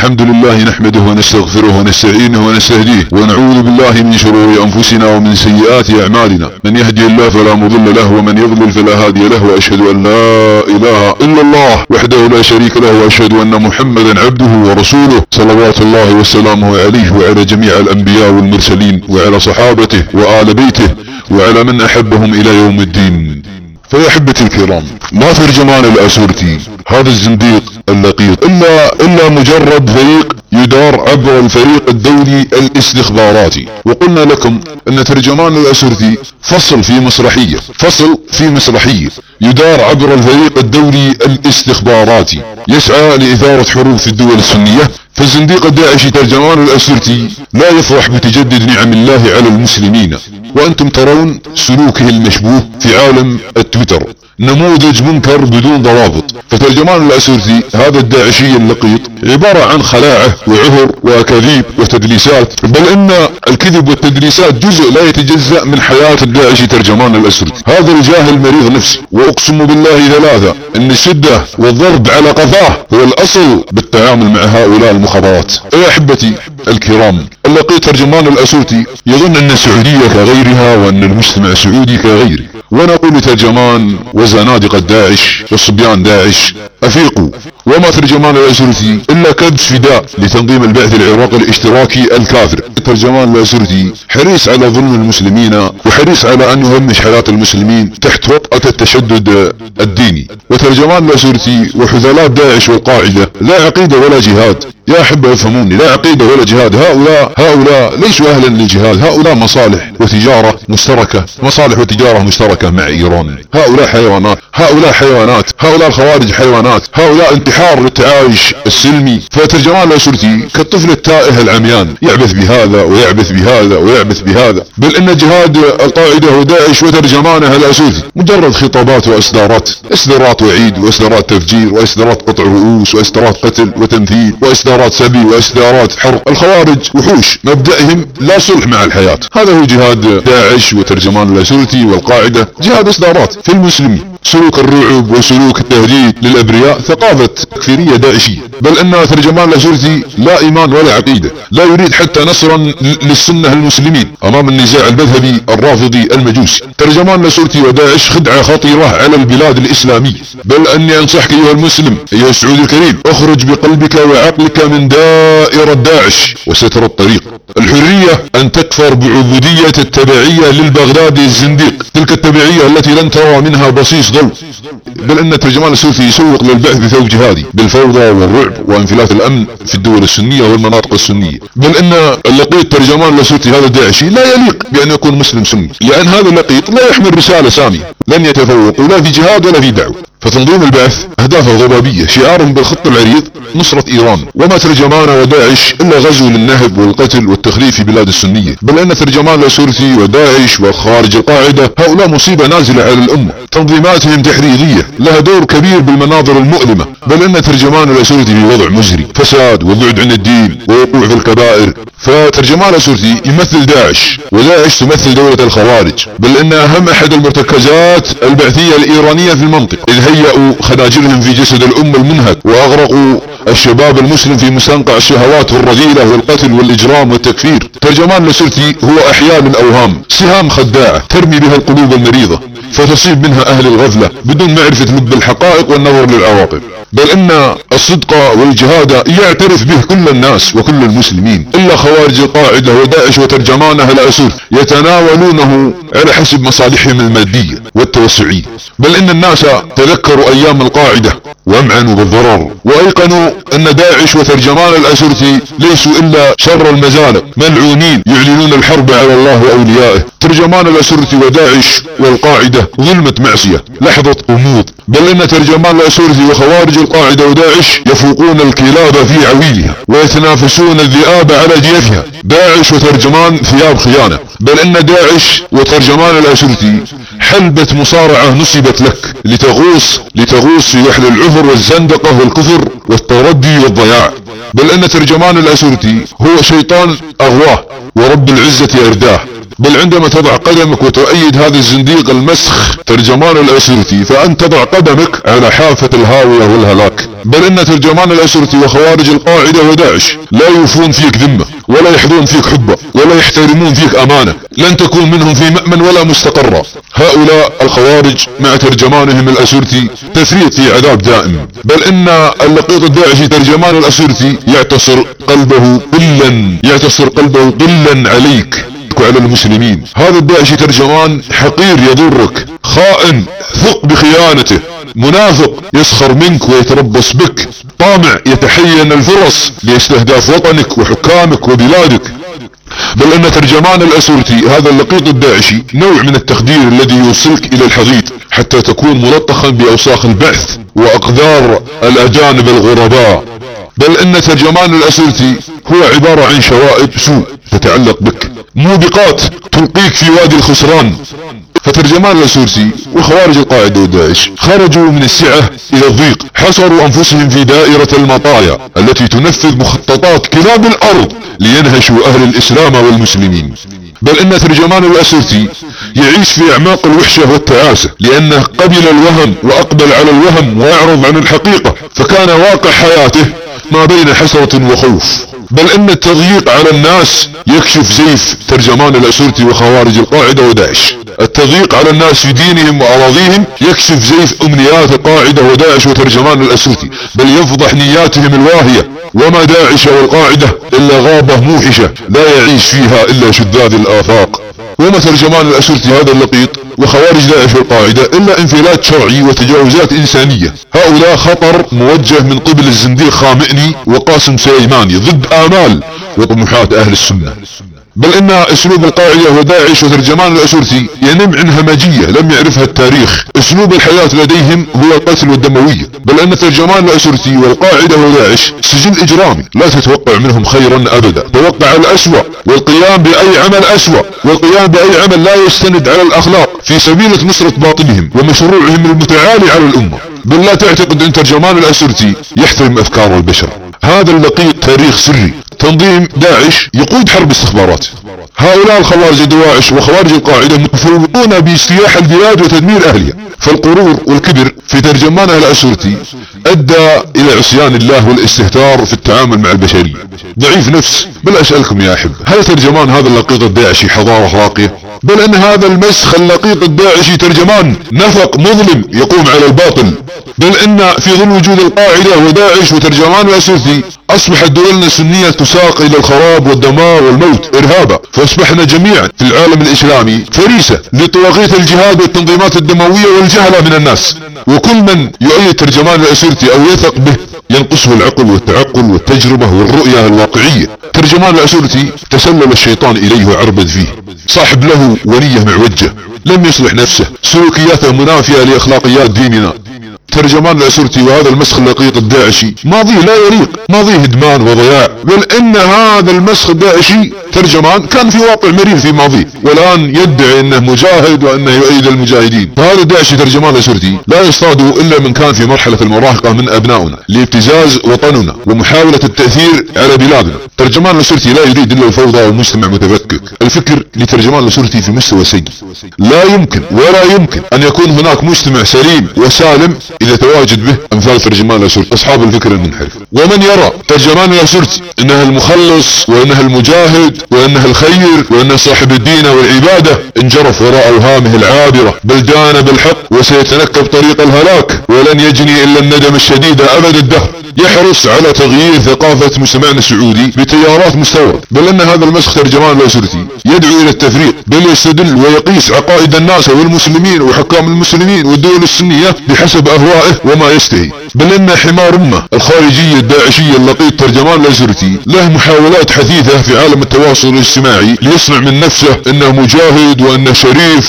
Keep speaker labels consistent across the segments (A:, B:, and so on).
A: الحمد لله نحمده ونستغفره ونستعينه ونستهديه ونعوذ بالله من شرور أنفسنا ومن سيئات أعمالنا. من يهدي الله فلا مضل له ومن يضلل فلا هادي له، وأشهد أن لا إله إلا الله وحده لا شريك له، وأشهد أن محمدا عبده ورسوله صلوات الله وسلامه عليه وعلى جميع الأنبياء والمرسلين وعلى صحابته وآل بيته وعلى من أحبهم إلى يوم الدين. فيا أحبتي الكرام، ما ترجمان الأسورتي هذا الزنديق اللقيط إلا مجرد فريق يدار عبر الفريق الدولي الاستخباراتي. وقلنا لكم أن ترجمان الأسورتي فصل في مسرحية يدار عبر الفريق الدولي الاستخباراتي يسعى لإثارة حروب في الدول السنية. فالزنديق الداعشي ترجمان الأسورتي لا يفرح بتجدد نعم الله على المسلمين، وأنتم ترون سلوكه المشبوه في عالم التويتر، نموذج منكر بدون ضوابط. فترجمان الأسورتي هذا الداعشي اللقيط عبارة عن خلاعة وعهر وأكاذيب وتدليسات، بل إن الكذب والتدليسات جزء لا يتجزأ من حياة الداعشي ترجمان الأسورتي. هذا الجاهل مريض نفسي، وأقسم بالله ثلاثة أن الشدة والضرب على قفاه هو الأصل بالتعامل مع هؤلاء المخابرات. يا أحبتي الكرام، اللقيط ترجمان الأسورتي يظن أن السعودية كغيرها وأن المجتمع السعودي كغيره. ونقول ترجمان وزنادقة داعش وصبيان داعش أفيقوا، وما ترجمان الأسورتي إلا كبش فداء لتنظيم البعث العراقي الاشتراكي الكافر. ترجمان الأسورتي حريص على ظلم المسلمين وحريص على أن يهمش حياة المسلمين تحت وطأة التشدد الديني. وترجمان الأسورتي وحثالات داعش والقاعدة لا عقيدة ولا جهاد. يا أحبة افهموني، لا عقيدة ولا جهاد. هؤلاء ليسوا أهلا للجهاد، هؤلاء مصالح وتجارة مشتركة مع إيران. هؤلاء حيوانات، هؤلاء الخوارج حيوانات، هؤلاء انتحار للتعايش السلمي. فترجمان الأسورتي كالطفل التائه العميان، يعبث بهذا ويعبث بهذا ويعبث بهذا. بل إن جهاد القاعدة وداعش وترجمانها الأسورتي مجرد خطابات إصدارات وعيد وإصدارات تفجير وإصدارات قطع رؤوس وإصدارات قتل وتمثيل وإصدارات سبي وإصدارات حرق. الخوارج وحوش، مبدئهم لا صلح مع الحياة. هذا هو جهاد داعش وترجمان الأسورتي والقاعدة، جهاد إصدارات في المسلمين، سلوك الرعب وسلوك التهديد للأبرياء، ثقافة تكفيرية داعشية. بل أن ترجمان الأسورتي لا إيمان ولا عقيدة، لا يريد حتى نصرا للسنة المسلمين أمام النزاع المذهبي الرافضي المجوسي. ترجمان الأسورتي وداعش خدعة خطيرة على البلاد الإسلامية. بل أني أنصحك أيها المسلم أيها السعودي الكريم، اخرج بقلبك وعقلك من دائرة داعش وسترى الطريق. الحرية أن تكفر بعبودية التبعية للبغدادي الزنديق، تلك التبعية التي لن ترى منها بصيص ضوء. بل أن ترجمان الأسورتي يسوق للبعث بثوب جهادي بالفوضى والرعب وانفلات الأمن في الدول السنية والمناطق السنية. بل أن اللقيط ترجمان الأسورتي هذا الداعشي لا يليق بأن يكون مسلم سني، لأن هذا اللقيط لا يحمل رسالة سامية، لن يتفوق لا في جهاد ولا في دعوة. فتنظيم البعث أهدافه ضبابية، شعارهم بالخط العريض نصرة إيران. وما ترجمان وداعش إلا غزو للنهب والقتل والتخريب في بلاد السنية. بل أن ترجمان الأسورتي وداعش وخارج القاعدة هؤلاء مصيبة نازلة على الأمة، تنظيماتهم تحريضية لها دور كبير بالمناظر المؤلمة. بل أن ترجمان الأسورتي في وضع مزري، فساد وبعد عن الدين ووقوع في الكبائر. فترجمان الأسورتي يمثل داعش، وداعش تمثل دولة الخوارج. بل أن أهم أحد المرتكزات البعثية الإيرانية في المنطقة، إذ هيئوا خناجرهم في جسد الأمة المنهك وأغرقوا الشباب المسلم في مستنقع الشهوات الرذيلة والقتل والإجرام والتكفير. ترجمان الأسورتي هو أحياء من أوهام، سهام خداعة ترمي بها القلوب المريضة فتصيب منها أهل الغفلة بدون معرفة لب الحقائق والنظر للعواقب. بل إن الصدق والجهاد يعترف به كل الناس وكل المسلمين، إلا خوارج القاعدة وداعش وترجمانها الأسورتي يتناولونه على حسب مصالحهم المادية والتوسعية. بل إن الناس تذكروا أيام القاعدة وامعنوا بالضرر، وأيقنوا أن داعش وترجمان الأسورتي ليسوا إلا شر المزالق، ملعونين يعلنون الحرب على الله وأوليائه. ترجمان الأسورتي وداعش والقاعدة ظلمة معصية، لحظة غموض. بل إن ترجمان الأسورتي وخوارج القاعدة وداعش يفوقون الكلاب في عويلها ويتنافسون الذئاب على جيفها. داعش وترجمان ثياب خيانة. بل إن داعش وترجمان الأسورتي حلبة مصارعة نصبت لك لتغوص في وحل العذر والزندقة والكفر والتردي والضياع. بل أن ترجمان الأسورتي هو شيطان أغواه ورب العزة أرداه. بل عندما تضع قدمك وتؤيد هذا الزنديق المسخ ترجمان الأسرتي فأنت تضع قدمك على حافة الهاوية والهلاك. بل ان ترجمان الأسرتي وخوارج القاعدة وداعش لا يوفون فيك ذمة ولا يحظون فيك حبة ولا يحترمون فيك امانة، لن تكون منهم في مأمن ولا مستقرة. هؤلاء الخوارج مع ترجمانهم الأسرتي تفريط في عذاب دائم. بل ان اللقيط الداعشي ترجمان الأسرتي يعتصر قلبه قلا عليك وعلى المسلمين. هذا الداعشي ترجمان حقير يضرك، خائن ثق بخيانته، منافق يسخر منك ويتربص بك، طامع يتحين الفرص لاستهداف وطنك وحكامك وبلادك. بل ان ترجمان الأسرتي هذا اللقيط الداعشي نوع من التخدير الذي يوصلك الى الحضيض حتى تكون ملطخا باوساخ البعث واقدار الاجانب الغرباء. بل ان ترجمان الأسرتي هو عبارة عن شوائب سوء تتعلق بك، موبقات تلقيك في وادي الخسران. فترجمان الأسرتي وخوارج القاعدة وداعش خرجوا من السعة الى الضيق، حصروا انفسهم في دائرة المطايا التي تنفذ مخططات كلاب الارض لينهشوا اهل الاسلام والمسلمين. بل ان ترجمان الأسرتي يعيش في اعماق الوحشة والتعاسة لانه قبل الوهم واقبل على الوهم واعرض عن الحقيقة، فكان واقع حياته ما بين حسرة وخوف. بل ان التضييق على الناس يكشف زيف ترجمان الأسرتي وخوارج القاعدة وداعش. التضييق على الناس في دينهم واراضيهم يكشف زيف امنيات القاعدة وداعش وترجمان الأسرتي، بل يفضح نياتهم الواهية. وما داعش والقاعدة الا غابة موحشة لا يعيش فيها الا شذاذ الافاق. وما ترجمان الأسرتي هذا اللقيط وخوارج داعش والقاعدة الا انفلات شرعي وتجاوزات انسانية. هؤلاء خطر موجه من قبل الزنديق خامئني وقاسم سليماني ضد امال وطموحات اهل السنة. بل ان اسلوب القاعدة وداعش وترجمان الأسرتي ينم عن همجية لم يعرفها التاريخ. اسلوب الحياة لديهم هو القتل والدموية. بل ان ترجمان الأسرتي والقاعدة وداعش سجل اجرامي، لا تتوقع منهم خيرا ابدا، توقع الاسوأ والقيام باي عمل اسوأ، والقيام باي عمل لا يستند على الاخلاق في سبيل نصرة باطلهم ومشروعهم المتعالي على الامة. بل لا تعتقد ان ترجمان الأسرتي يحترم افكار البشر. هذا اللقيط تاريخ سري. تنظيم داعش يقود حرب استخبارات. هؤلاء الخوارج دواعش وخوارج القاعدة متفوقون باجتياح البلاد وتدمير اهلها. فالقرور والكبر في ترجمان الأسرتي ادى الى عصيان الله والاستهتار في التعامل مع البشرية. ضعيف نفس. بل اسألكم يا احبة، هل ترجمان هذا اللقيط الداعشي حضارة راقية؟ بل ان هذا المسخ اللقيط الداعشي ترجمان نفق مظلم يقوم على الباطل. بل ان في ظل وجود القاعدة وداعش وترجمان الأسرتي اصبحت دولنا السنية تساق الى الخراب والدمار والموت ارهابا، فاصبحنا جميعا في العالم الاسلامي فريسة لطواغيت الجهاد والتنظيمات الدموية والجهلة من الناس. وكل من يؤيد ترجمان الأسرتي او يثق به ينقصه العقل والتعقل والتجربة والرؤية الواقعية. ترجمان الأسرتي تسلل الشيطان اليه وعربد فيه، صاحب له ونية معوجة، لم يصلح نفسه، سلوكياته منافية لاخلاقيات ديننا. ترجمان الأسرتي وهذا المسخ اللقيط الداعشي ماضيه لا يليق، ماضيه هدمان وضياع. بل ان هذا المسخ الداعشي ترجمان كان في واقع مرير في ماضيه، والان يدعي انه مجاهد وانه يؤيد المجاهدين. فهذا الداعشي ترجمان الأسرتي لا يصطاد الا من كان في مرحلة المراهقة من ابنائنا لابتزاز وطننا ومحاولة التأثير على بلادنا. ترجمان الأسرتي لا يريد الا الفوضى والمجتمع متفكك. الفكر لترجمان الأسرتي في مستوى سيء. لا يمكن ولا يمكن ان يكون هناك مجتمع سليم وسالم اذا تواجد به امثال ترجمان الأسرتي اصحاب الفكر المنحرف. ومن يرى ترجمان الأسرتي انه المخلص وانه المجاهد وانه الخير وانه صاحب الدين والعبادة انجرف وراء اوهامه العابرة، بل دان بالحق وسيتنكب طريق الهلاك ولن يجني الا الندم الشديد ابد الدهر. يحرص على تغيير ثقافة مجتمعنا السعودي بتيارات مستوردة. بل ان هذا المسخ ترجمان الأسرتي يدعو الى التفريق، بل يستدل ويقيس عقائد الناس والمسلمين وحكام المسلمين والدول السنية بحسب اهوائه وما يستهي. بل ان حمار امه الخارجية الداعشية اللقيط ترجمان الأسرتي له محاولات حثيثة في عالم التواصل الاجتماعي ليصنع من نفسه انه مجاهد وانه شريف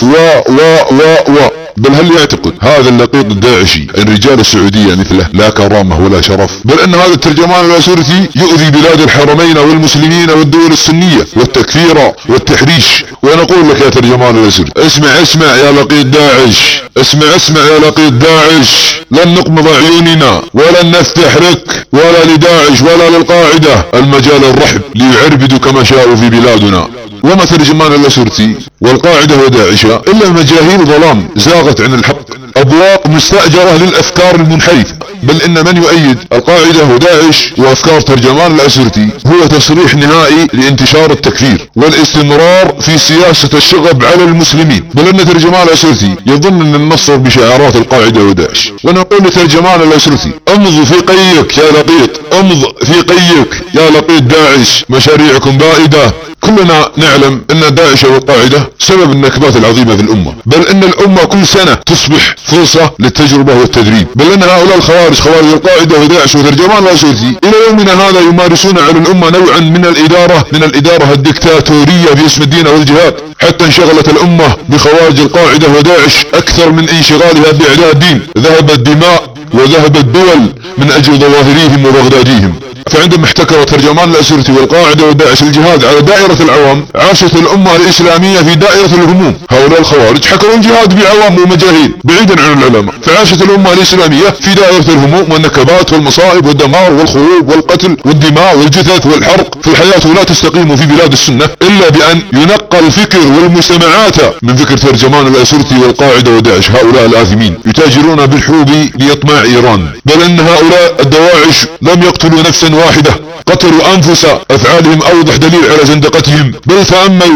A: و بل هل يعتقد هذا اللقيط الداعشي ان رجال السعودية مثله لا كرامة ولا شرف؟ بل ان هذا الترجمان الأسرتي يؤذي بلاد الحرمين والمسلمين والدول السنية والتكفير والتحريش ونقول لك يا ترجمان الأسرتي، اسمع يا لقيط داعش، اسمع يا لقيط داعش، لن نقمض عيوننا ولن نفتح لك ولا لداعش ولا للقاعدة المجال الرحب ليعربدوا كما شاءوا في بلادنا. وما ترجمان الأسرتي والقاعدة وداعش إلا مجاهيل ظلام زاغت عن الحق، أبواق مستأجرة للأفكار المنحرفة. بل إن من يؤيد القاعدة وداعش وأفكار ترجمان الأسرتي هو تصريح نهائي لانتشار التكفير والاستمرار في سياسة الشغب على المسلمين. بل إن ترجمان الأسرتي يظن أن النصر بشعارات القاعدة وداعش. ونقول لترجمان الأسرتي، امض في قيك يا لقيط، امض في قيك يا لقيط داعش، مشاريعكم بائدة. كلنا نعلم ان داعش والقاعدة سبب النكبات العظيمة في الامة، بل ان الامة كل سنة تصبح فرصة للتجربة والتدريب. بل ان هؤلاء الخوارج، خوارج القاعدة وداعش وترجمان الأسرتي، الى يومنا هذا يمارسون على الامة نوعا من الادارة الدكتاتورية باسم الدين والجهاد، حتى انشغلت الامة بخوارج القاعدة وداعش اكثر من انشغالها باعداء الدين. ذهبت دماء وذهبت دول من اجل ظواهريهم وبغداديهم. فعندما احتكر ترجمان الأسرتي والقاعدة وداعش الجهاد على دائرة العوام، عاشت الأمة الإسلامية في دائرة الهموم. هؤلاء الخوارج حكروا الجهاد بعوام ومجاهيل بعيدا عن العلماء، فعاشت الأمة الإسلامية في دائرة الهموم والنكبات والمصائب والدمار والخروب والقتل والدماء والجثث والحرق. فالحياة لا تستقيم في بلاد السنة إلا بأن ينقى الفكر والمجتمعات من فكر ترجمان الأسرتي والقاعدة وداعش. هؤلاء الآثمين يتاجرون بالحروب لإطماع إيران. بل أن هؤلاء الدواعش لم يقتلوا نفسا واحدة، قتلوا أنفس. أفعالهم أوضح دليل على زندقتهم. بل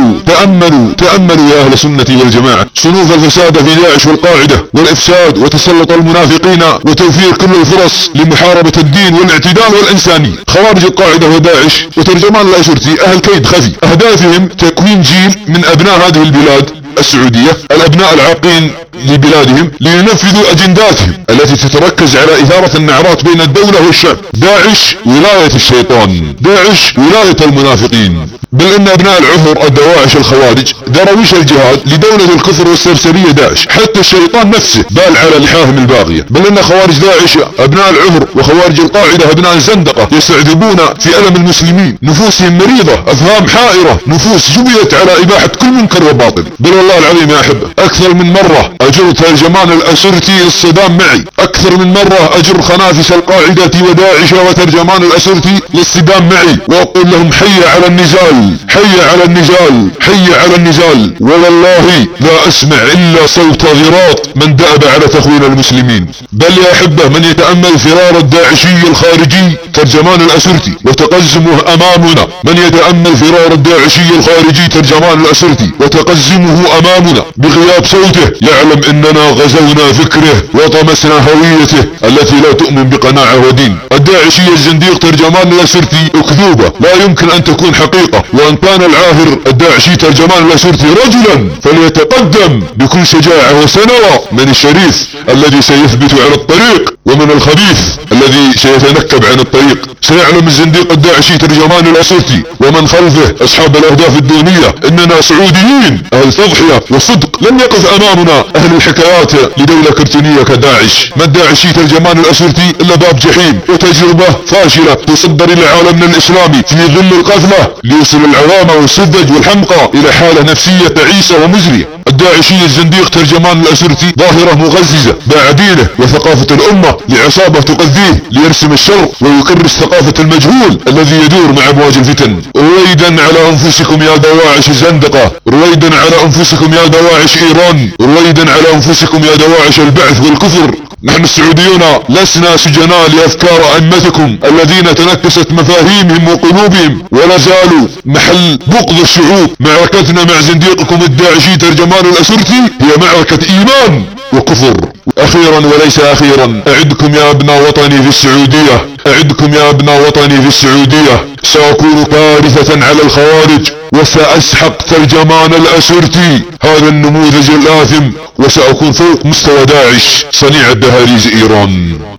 A: تأملوا يا أهل السنة والجماعة صنوف الفساد في داعش والقاعدة والإفساد وتسلط المنافقين وتوفير كل الفرص لمحاربة الدين والاعتداء والإنسانية. خوارج القاعدة وداعش وترجمان الأسرتي أهل كيد خفي، أهدافهم تكوين جيل من أبناء هذه البلاد السعودية، الأبناء العاقين لبلادهم، لينفذوا أجنداتهم التي تتركز على إثارة النعرات بين الدولة والشعب. داعش ولاية الشيطان، داعش ولاية المنافقين. بل إن أبناء العهر الدواعش الخوارج درويش الجهاد لدولة الكفر والسرسرية داعش، حتى الشيطان نفسه بال على لحاهم الباغية. بل إن خوارج داعش أبناء العهر وخوارج القاعدة أبناء الزندقة يستعذبون في ألم المسلمين، نفوسهم مريضة، أفهام حائرة، نفوس جبلت على إباحة كل منكر وباطل. بل والله العظيم يا أحبة، أكثر من مرة أجر ترجمان الأسرتي للصدام معي، أكثر من مرة أجر خنافس القاعدة وداعش وترجمان الأسرتي للصدام معي، وأقول لهم حي على النزال، حي على النزال، حي على النزال. والله لا أسمع إلا صوت غراط من دأب على تخوين المسلمين. بل يا أحبة، من يتأمل فرار الداعشي الخارجي ترجمان الأسرتي وتقزمه أمامنا، من يتأمل فرار الداعشي الخارجي ترجمان الأسرتي وتقزمه أمامنا بغياب صوته، يعلم إننا غزونا فكره وطمسنا هويته التي لا تؤمن بقناعة ودين. الداعشي الزنديق ترجمان الأسرتي أكذوبة لا يمكن أن تكون حقيقة. وأن كان العاهر الداعشي ترجمان الأسرتي رجلا فليتقدم بكل شجاعة وسنرى من الشريف الذي سيثبت على الطريق ومن الخبيث الذي سيتنكب عن الطريق. سيعلم الزنديق الداعشي ترجمان الأسرتي ومن خلفه أصحاب الأهداف الدونية إننا سعوديين أهل تضحية وصدق. لن يقف أمامنا أهل الحكايات لدولة كرتونية كداعش. ما الداعشي ترجمان الأسرتي إلا باب جحيم وتجربة فاشلة تصدر إلى عالمنا الإسلامي في ظل القفلة ليوصل العوام والسذج والحمقى إلى حالة نفسية تعيسة ومزرية. الداعشي الزنديق ترجمان الأسرتي ظاهرة مغززة باع دينه وثقافة الأمة لعصابة تغذيه ليرسم الشر ويكرس ثقافة المجهول الذي يدور مع أمواج الفتن. رويدا على أنفسكم يا دواعش الزندقة، رويدا على أنفسكم يا دواعش إيران، رويدا على أنفسكم يا دواعش البعث والكفر. نحن السعوديون لسنا سجناء لأفكار أئمتكم الذين تنكست مفاهيمهم وقلوبهم ولا زالوا محل بغض الشعوب. معركتنا مع زنديقكم الداعشي ترجمان الأسرتي هي معركة إيمان وكفر. أخيرا وليس أخيرا، أعدكم يا أبناء وطني في السعودية، أعدكم يا أبناء وطني في السعودية، سأكون كارثة على الخوارج وسأسحق ترجمان الأسرتي هذا النموذج الآثم، وسأكون فوق مستوى داعش صنيع الدهاليز إيران.